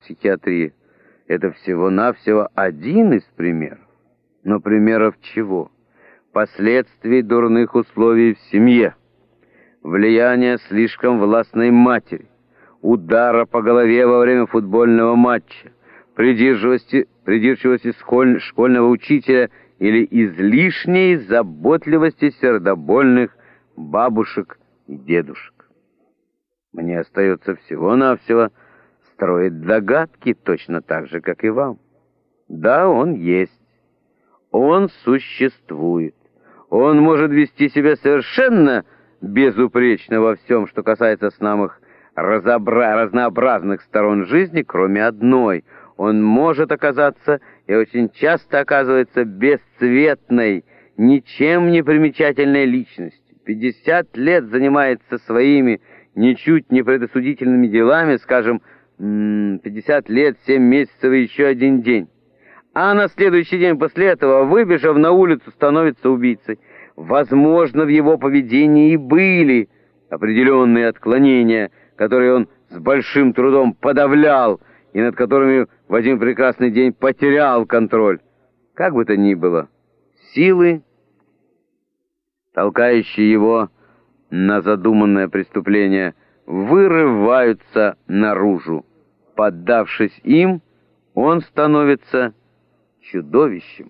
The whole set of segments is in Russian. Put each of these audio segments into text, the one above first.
психиатрии. Это всего-навсего один из примеров. Но примеров чего? Последствий дурных условий в семье, влияния слишком властной матери, удара по голове во время футбольного матча, придирчивости школьного учителя или излишней заботливости сердобольных бабушек и дедушек. Мне остается всего-навсего строить догадки точно так же, как и вам. Да, он есть. Он существует. Он может вести себя совершенно безупречно во всем, что касается самых разнообразных сторон жизни, кроме одной. Он может оказаться и очень часто оказывается бесцветной, ничем не примечательной личностью. 50 лет занимается своими ничуть не предосудительными делами, скажем, 50 лет, 7 месяцев и еще один день. А на следующий день после этого, выбежав на улицу, становится убийцей. Возможно, в его поведении и были определенные отклонения, которые он с большим трудом подавлял и над которыми в один прекрасный день потерял контроль. Как бы то ни было, силы, толкающие его на задуманное преступление, вырываются наружу. Поддавшись им, он становится чудовищем.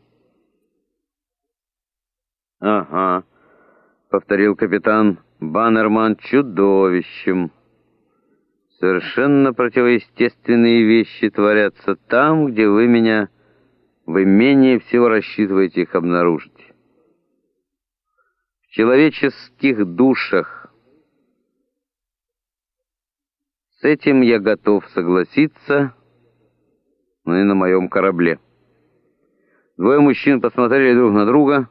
«Ага», — повторил капитан Баннерман, — «чудовищем». Совершенно противоестественные вещи творятся там, где вы менее всего рассчитываете их обнаружить. В человеческих душах. С этим я готов согласиться, но и на моем корабле. Двое мужчин посмотрели друг на друга,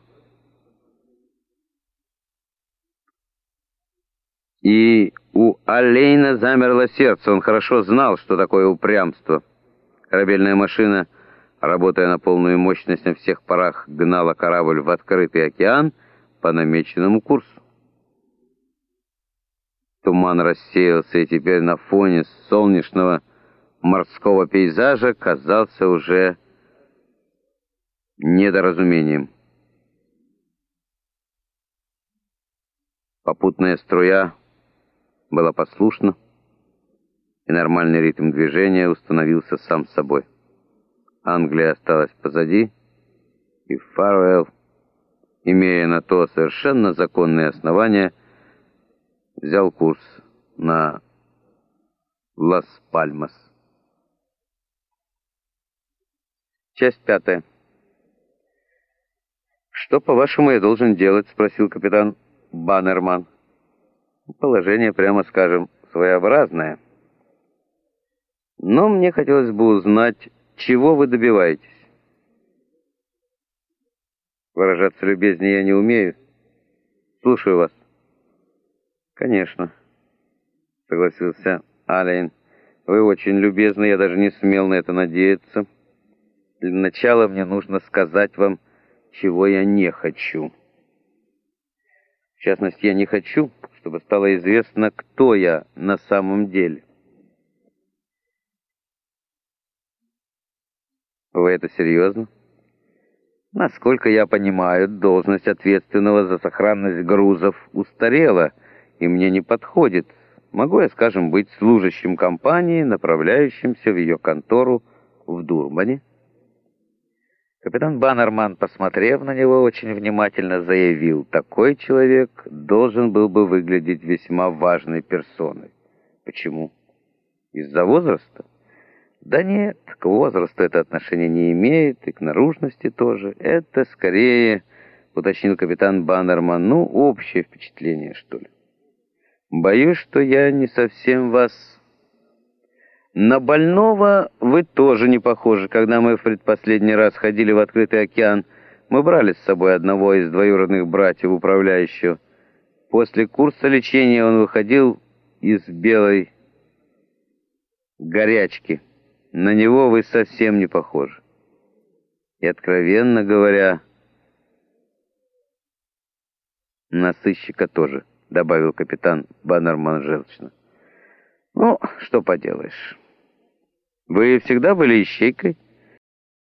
и у Аллейна замерло сердце. Он хорошо знал, что такое упрямство. Корабельная машина, работая на полную мощность, на всех парах гнала корабль в открытый океан по намеченному курсу. Туман рассеялся, и теперь на фоне солнечного морского пейзажа казался уже недоразумением. Попутная струя была послушна, и нормальный ритм движения установился сам собой. Англия осталась позади, и Фарвелл, имея на то совершенно законные основания, взял курс на Лас-Пальмас. Часть 5. «Что, по-вашему, я должен делать?» — спросил капитан Баннерман. «Положение, прямо скажем, своеобразное. Но мне хотелось бы узнать, чего вы добиваетесь». «Выражаться любезнее я не умею. Слушаю вас». «Конечно», — согласился Аллейн. «Вы очень любезны, я даже не смел на это надеяться. Для начала мне нужно сказать вам, чего я не хочу. В частности, я не хочу, чтобы стало известно, кто я на самом деле». «Вы это серьезно?» «Насколько я понимаю, должность ответственного за сохранность грузов устарела и мне не подходит. Могу я, скажем, быть служащим компании, направляющимся в ее контору в Дурбане?» Капитан Баннерман, посмотрев на него, очень внимательно заявил: такой человек должен был бы выглядеть весьма важной персоной. Почему? Из-за возраста? Да нет, к возрасту это отношение не имеет, и к наружности тоже. Это скорее, уточнил капитан Баннерман, общее впечатление, что ли. Боюсь, что я не совсем вас... На больного вы тоже не похожи. Когда мы в предпоследний раз ходили в открытый океан, мы брали с собой одного из двоюродных братьев управляющего. После курса лечения он выходил из белой горячки. На него вы совсем не похожи. И, откровенно говоря, на сыщика тоже, добавил капитан Баннерман желчно. Что поделаешь. Вы всегда были ищейкой?